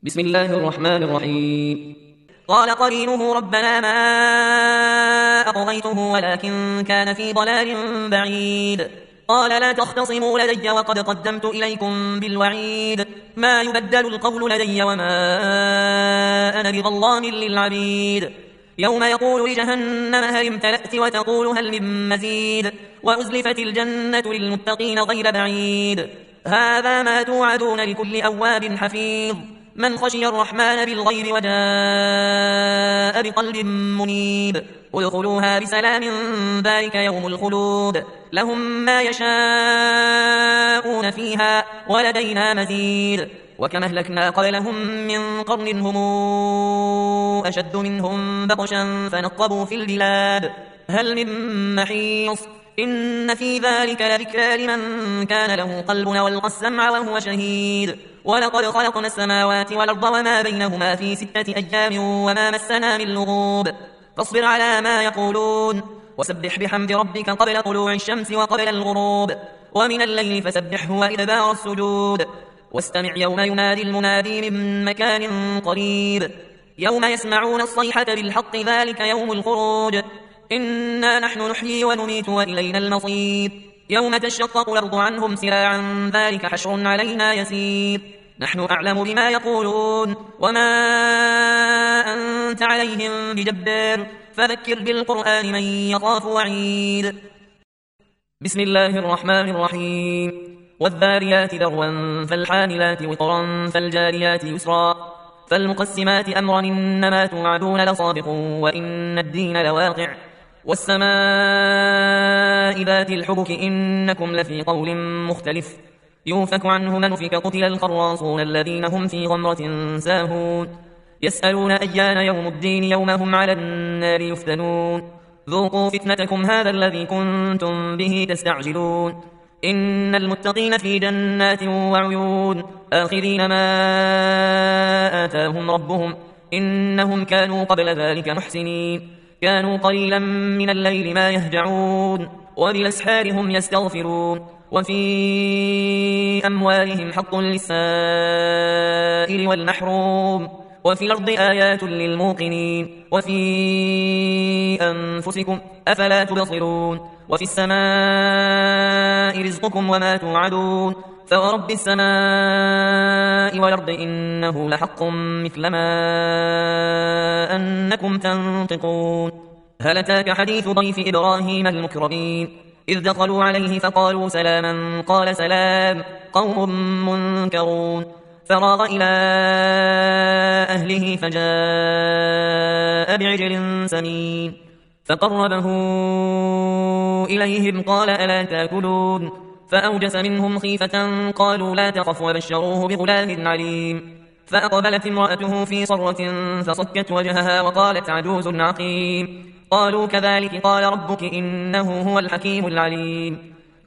بسم الله الرحمن الرحيم. قال قرينه ربنا ما أطغيته ولكن كان في ضلال بعيد. قال لا تختصموا لدي وقد قدمت إليكم بالوعيد. ما يبدل القول لدي وما أنا بظلام للعبيد. يوم يقول لجهنم هل امتلأت وتقول هل من مزيد. وأزلفت الجنة للمتقين غير بعيد. هذا ما توعدون لكل أواب حفيظ من خشي الرحمن بالغيب وجاء بقلب منيب. ادخلوها بسلام ذلك يوم الخلود لهم ما يشاءون فيها ولدينا مزيد. وكم أهلكنا قبلهم من قرن هم أشد منهم بطشا فنقبوا في البلاد هل من محيص. إن في ذلك لذكرى لمن كان له قلب والقى السمع وهو شهيد. ولقد خلقنا السماوات والأرض وما بينهما في 6 أيام وما مسنا من لغوب. فاصبر على ما يقولون وسبح بحمد ربك قبل طلوع الشمس وقبل الغروب ومن الليل فسبحه وإدبار السجود. واستمع يوم ينادي المنادي من مكان قريب. يوم يسمعون الصيحة بالحق ذلك يوم الخروج. إنا نحن نحيي ونميت وإلينا المصير. يوم تشقق الأرض عنهم سراعا ذلك حشر علينا يسير. نحن أعلم بما يقولون وما أنت عليهم بجبار فذكر بالقرآن من يخاف وعيد. بسم الله الرحمن الرحيم. والذاريات ذروا فالحاملات وقرا فالجاريات يسرا فالمقسمات أمرا إنما توعدون لصادق وإن الدين لواقع. والسماء ذات الحبك إنكم لفي قول مختلف. يوفك عنه من أفك قتل الخراصون الذين هم في غمرة ساهون. يسألون أيان يوم الدين يوم هم على النار يفتنون. ذوقوا فتنتكم هذا الذي كنتم به تستعجلون. إن المتقين في جنات وعيون آخذين ما آتاهم ربهم إنهم كانوا قبل ذلك محسنين. كانوا قليلا من الليل ما يهجعون وبالأسحار هم يستغفرون. وفي أموالهم حق للسائل والمحروم وفي الأرض آيات للموقنين وفي أنفسكم أفلا تبصرون. وفي السماء رزقكم وما توعدون فورب السماء والأرض إنه لحق مثل ما أنكم تنطقون. هل أتاك حديث ضيف إبراهيم المكرمين إذ دخلوا عليه فقالوا سلاما قال سلام قوم منكرون. فراغ إلى أهله فجاء بعجل سمين فقربه إليهم قال ألا تأكلون فأوجس منهم خيفة قالوا لا تخف وبشروه بغلام عليم. فأقبلت امرأته في صرة فصكت وجهها وقالت عجوز عقيم. قالوا كذلك قال ربك إنه هو الحكيم العليم.